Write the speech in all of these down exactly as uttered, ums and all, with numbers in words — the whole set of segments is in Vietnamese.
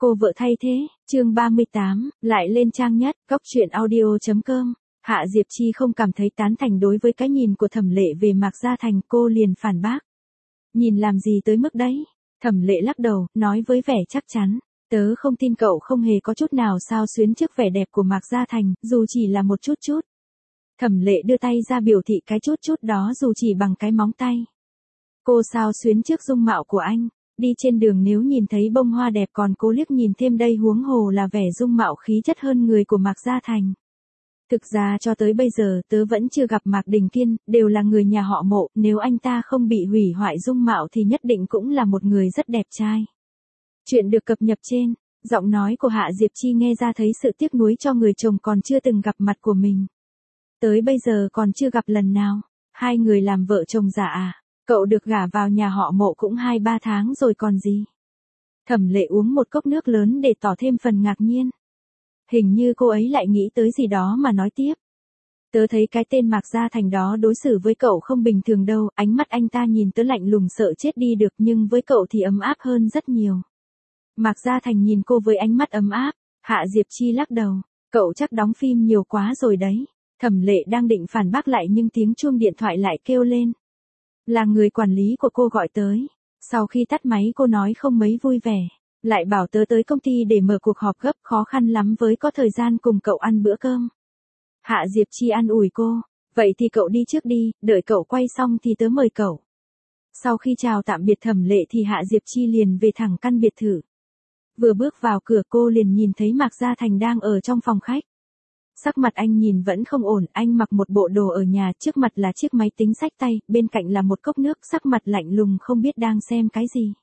Cô vợ thay thế, chương ba mươi tám, lại lên trang nhất, góc truyện audio chấm com. Hạ Diệp Chi không cảm thấy tán thành đối với cái nhìn của Thẩm Lệ về Mạc Gia Thành, cô liền phản bác. Nhìn làm gì tới mức đấy? Thẩm Lệ lắc đầu, nói với vẻ chắc chắn. Tớ không tin cậu không hề có chút nào xao xuyến trước vẻ đẹp của Mạc Gia Thành, dù chỉ là một chút chút. Thẩm Lệ đưa tay ra biểu thị cái chút chút đó dù chỉ bằng cái móng tay. Cô xao xuyến trước dung mạo của anh. Đi trên đường nếu nhìn thấy bông hoa đẹp còn cố liếc nhìn thêm đây huống hồ là vẻ dung mạo khí chất hơn người của Mạc Gia Thành. Thực ra cho tới bây giờ tớ vẫn chưa gặp Mạc Đình Kiên, đều là người nhà họ Mộ, nếu anh ta không bị hủy hoại dung mạo thì nhất định cũng là một người rất đẹp trai. Chuyện được cập nhật trên, giọng nói của Hạ Diệp Chi nghe ra thấy sự tiếc nuối cho người chồng còn chưa từng gặp mặt của mình. Tới bây giờ còn chưa gặp lần nào, hai người làm vợ chồng giả à? Cậu được gả vào nhà họ Mộ cũng hai ba tháng rồi còn gì. Thẩm Lệ uống một cốc nước lớn để tỏ thêm phần ngạc nhiên. Hình như cô ấy lại nghĩ tới gì đó mà nói tiếp. Tớ thấy cái tên Mạc Gia Thành đó đối xử với cậu không bình thường đâu, ánh mắt anh ta nhìn tớ lạnh lùng sợ chết đi được nhưng với cậu thì ấm áp hơn rất nhiều. Mạc Gia Thành nhìn cô với ánh mắt ấm áp, Hạ Diệp Chi lắc đầu, cậu chắc đóng phim nhiều quá rồi đấy. Thẩm Lệ đang định phản bác lại nhưng tiếng chuông điện thoại lại kêu lên. Là người quản lý của cô gọi tới. Sau khi tắt máy cô nói không mấy vui vẻ. Lại bảo tớ tới công ty để mở cuộc họp gấp, khó khăn lắm với có thời gian cùng cậu ăn bữa cơm. Hạ Diệp Chi an ủi cô. Vậy thì cậu đi trước đi, đợi cậu quay xong thì tớ mời cậu. Sau khi chào tạm biệt Thẩm Lệ thì Hạ Diệp Chi liền về thẳng căn biệt thự. Vừa bước vào cửa cô liền nhìn thấy Mạc Gia Thành đang ở trong phòng khách. Sắc mặt anh nhìn vẫn không ổn, anh mặc một bộ đồ ở nhà, trước mặt là chiếc máy tính xách tay, bên cạnh là một cốc nước, sắc mặt lạnh lùng không biết đang xem cái gì.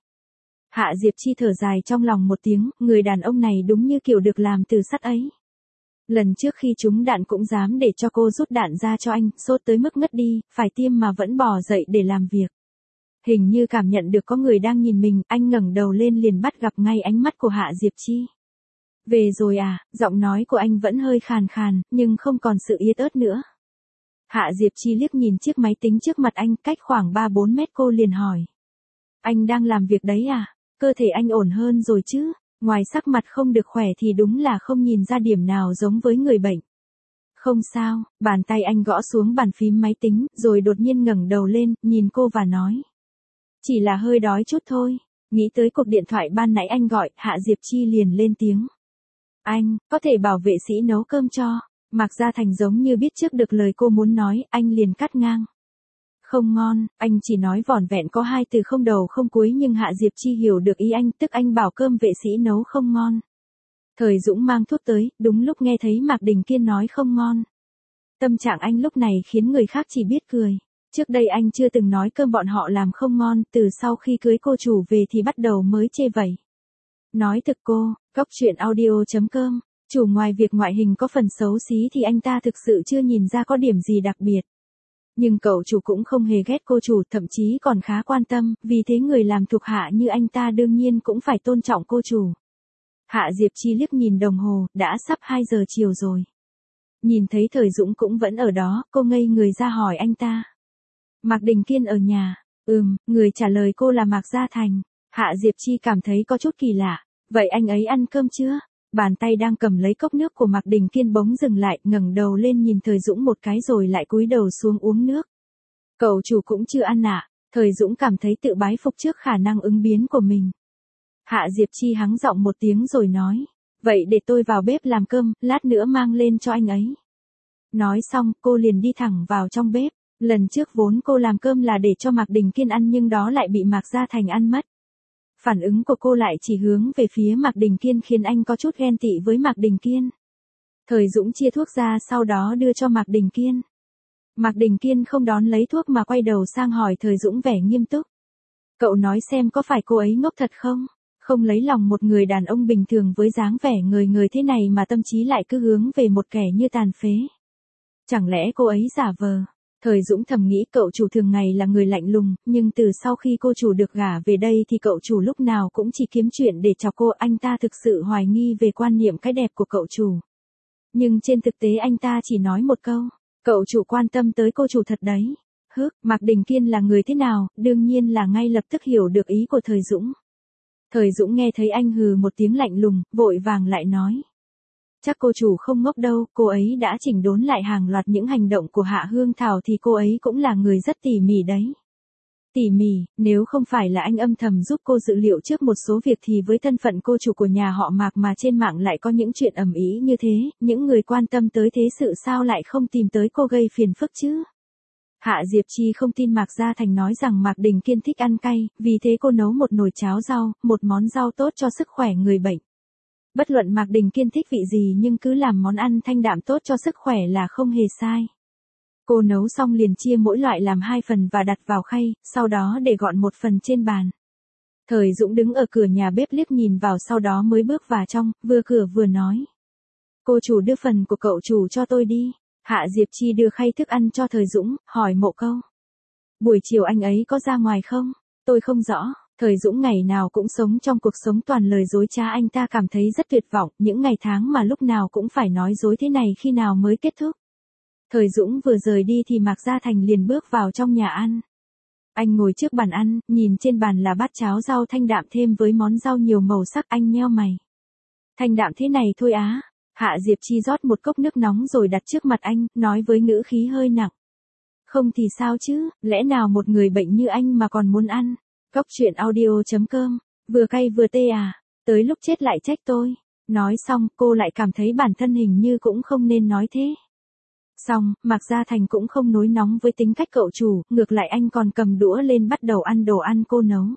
Hạ Diệp Chi thở dài trong lòng một tiếng, người đàn ông này đúng như kiểu được làm từ sắt ấy. Lần trước khi trúng đạn cũng dám để cho cô rút đạn ra cho anh, sốt tới mức ngất đi, phải tiêm mà vẫn bò dậy để làm việc. Hình như cảm nhận được có người đang nhìn mình, anh ngẩng đầu lên liền bắt gặp ngay ánh mắt của Hạ Diệp Chi. Về rồi à, giọng nói của anh vẫn hơi khàn khàn, nhưng không còn sự yếu ớt nữa. Hạ Diệp Chi liếc nhìn chiếc máy tính trước mặt anh, cách khoảng ba bốn mét cô liền hỏi. Anh đang làm việc đấy à? Cơ thể anh ổn hơn rồi chứ? Ngoài sắc mặt không được khỏe thì đúng là không nhìn ra điểm nào giống với người bệnh. Không sao, bàn tay anh gõ xuống bàn phím máy tính, rồi đột nhiên ngẩng đầu lên, nhìn cô và nói. Chỉ là hơi đói chút thôi. Nghĩ tới cuộc điện thoại ban nãy anh gọi, Hạ Diệp Chi liền lên tiếng. Anh, có thể bảo vệ sĩ nấu cơm cho. Mạc Gia Thành giống như biết trước được lời cô muốn nói, anh liền cắt ngang. Không ngon, anh chỉ nói vỏn vẹn có hai từ không đầu không cuối nhưng Hạ Diệp Chi hiểu được ý anh, tức anh bảo cơm vệ sĩ nấu không ngon. Thời Dũng mang thuốc tới, đúng lúc nghe thấy Mạc Đình Kiên nói không ngon. Tâm trạng anh lúc này khiến người khác chỉ biết cười. Trước đây anh chưa từng nói cơm bọn họ làm không ngon, từ sau khi cưới cô chủ về thì bắt đầu mới chê vẩy. Nói thực cô, góc truyện audio chấm com, chủ ngoài việc ngoại hình có phần xấu xí thì anh ta thực sự chưa nhìn ra có điểm gì đặc biệt. Nhưng cậu chủ cũng không hề ghét cô chủ, thậm chí còn khá quan tâm, vì thế người làm thuộc hạ như anh ta đương nhiên cũng phải tôn trọng cô chủ. Hạ Diệp Chi liếc nhìn đồng hồ, đã sắp hai giờ chiều rồi. Nhìn thấy Thời Dũng cũng vẫn ở đó, cô ngây người ra hỏi anh ta. Mạc Đình Kiên ở nhà, ừm, người trả lời cô là Mạc Gia Thành. Hạ Diệp Chi cảm thấy có chút kỳ lạ. Vậy anh ấy ăn cơm chưa? Bàn tay đang cầm lấy cốc nước của Mạc Đình Kiên bỗng dừng lại, ngẩng đầu lên nhìn Thời Dũng một cái rồi lại cúi đầu xuống uống nước. Cậu chủ cũng chưa ăn ạ. Thời Dũng cảm thấy tự bái phục trước khả năng ứng biến của mình. Hạ Diệp Chi hắng giọng một tiếng rồi nói. Vậy để tôi vào bếp làm cơm, lát nữa mang lên cho anh ấy. Nói xong, cô liền đi thẳng vào trong bếp. Lần trước vốn cô làm cơm là để cho Mạc Đình Kiên ăn nhưng đó lại bị Mạc Gia Thành ăn mất. Phản ứng của cô lại chỉ hướng về phía Mạc Đình Kiên khiến anh có chút ghen tị với Mạc Đình Kiên. Thời Dũng chia thuốc ra sau đó đưa cho Mạc Đình Kiên. Mạc Đình Kiên không đón lấy thuốc mà quay đầu sang hỏi Thời Dũng vẻ nghiêm túc. Cậu nói xem có phải cô ấy ngốc thật không? Không lấy lòng một người đàn ông bình thường với dáng vẻ ngời ngời thế này mà tâm trí lại cứ hướng về một kẻ như tàn phế. Chẳng lẽ cô ấy giả vờ? Thời Dũng thầm nghĩ cậu chủ thường ngày là người lạnh lùng, nhưng từ sau khi cô chủ được gả về đây thì cậu chủ lúc nào cũng chỉ kiếm chuyện để chọc cô, anh ta thực sự hoài nghi về quan niệm cái đẹp của cậu chủ. Nhưng trên thực tế anh ta chỉ nói một câu, cậu chủ quan tâm tới cô chủ thật đấy. Hức, Mạc Đình Kiên là người thế nào, đương nhiên là ngay lập tức hiểu được ý của Thời Dũng. Thời Dũng nghe thấy anh hừ một tiếng lạnh lùng, vội vàng lại nói. Chắc cô chủ không ngốc đâu, cô ấy đã chỉnh đốn lại hàng loạt những hành động của Hạ Hương Thảo thì cô ấy cũng là người rất tỉ mỉ đấy. Tỉ mỉ, nếu không phải là anh âm thầm giúp cô dự liệu trước một số việc thì với thân phận cô chủ của nhà họ Mạc mà trên mạng lại có những chuyện ầm ĩ như thế, những người quan tâm tới thế sự sao lại không tìm tới cô gây phiền phức chứ? Hạ Diệp Chi không tin Mạc Gia Thành nói rằng Mạc Đình Kiên thích ăn cay, vì thế cô nấu một nồi cháo rau, một món rau tốt cho sức khỏe người bệnh. Bất luận Mạc Đình Kiên thích vị gì nhưng cứ làm món ăn thanh đạm tốt cho sức khỏe là không hề sai. Cô nấu xong liền chia mỗi loại làm hai phần và đặt vào khay, sau đó để gọn một phần trên bàn. Thời Dũng đứng ở cửa nhà bếp liếc nhìn vào sau đó mới bước vào trong, vừa cửa vừa nói. Cô chủ đưa phần của cậu chủ cho tôi đi. Hạ Diệp Chi đưa khay thức ăn cho Thời Dũng, hỏi một câu. Buổi chiều anh ấy có ra ngoài không? Tôi không rõ. Thời Dũng ngày nào cũng sống trong cuộc sống toàn lời dối trá, anh ta cảm thấy rất tuyệt vọng, những ngày tháng mà lúc nào cũng phải nói dối thế này khi nào mới kết thúc. Thời Dũng vừa rời đi thì Mạc Gia Thành liền bước vào trong nhà ăn. Anh ngồi trước bàn ăn, nhìn trên bàn là bát cháo rau thanh đạm thêm với món rau nhiều màu sắc, anh nheo mày. Thanh đạm thế này thôi á. Hạ Diệp Chi rót một cốc nước nóng rồi đặt trước mặt anh, nói với ngữ khí hơi nặng. Không thì sao chứ, lẽ nào một người bệnh như anh mà còn muốn ăn? Cốc truyện audio chấm com, vừa cay vừa tê à, tới lúc chết lại trách tôi. Nói xong, cô lại cảm thấy bản thân hình như cũng không nên nói thế. Xong, Mạc Gia Thành cũng không nổi nóng với tính cách cậu chủ, ngược lại anh còn cầm đũa lên bắt đầu ăn đồ ăn cô nấu.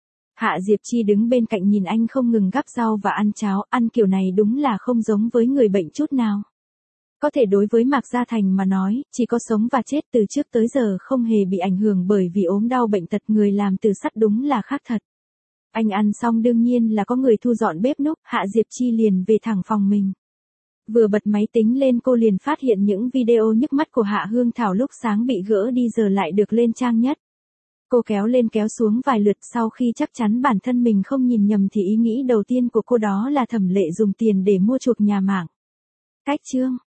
Hạ Diệp Chi đứng bên cạnh nhìn anh không ngừng gắp rau và ăn cháo, ăn kiểu này đúng là không giống với người bệnh chút nào. Có thể đối với Mạc Gia Thành mà nói, chỉ có sống và chết, từ trước tới giờ không hề bị ảnh hưởng bởi vì ốm đau bệnh tật, người làm từ sắt đúng là khác thật. Anh ăn xong đương nhiên là có người thu dọn bếp núc, Hạ Diệp Chi liền về thẳng phòng mình. Vừa bật máy tính lên cô liền phát hiện những video nhức mắt của Hạ Hương Thảo lúc sáng bị gỡ đi giờ lại được lên trang nhất. Cô kéo lên kéo xuống vài lượt, sau khi chắc chắn bản thân mình không nhìn nhầm thì ý nghĩ đầu tiên của cô đó là Thẩm Lệ dùng tiền để mua chuộc nhà mạng. Cách chương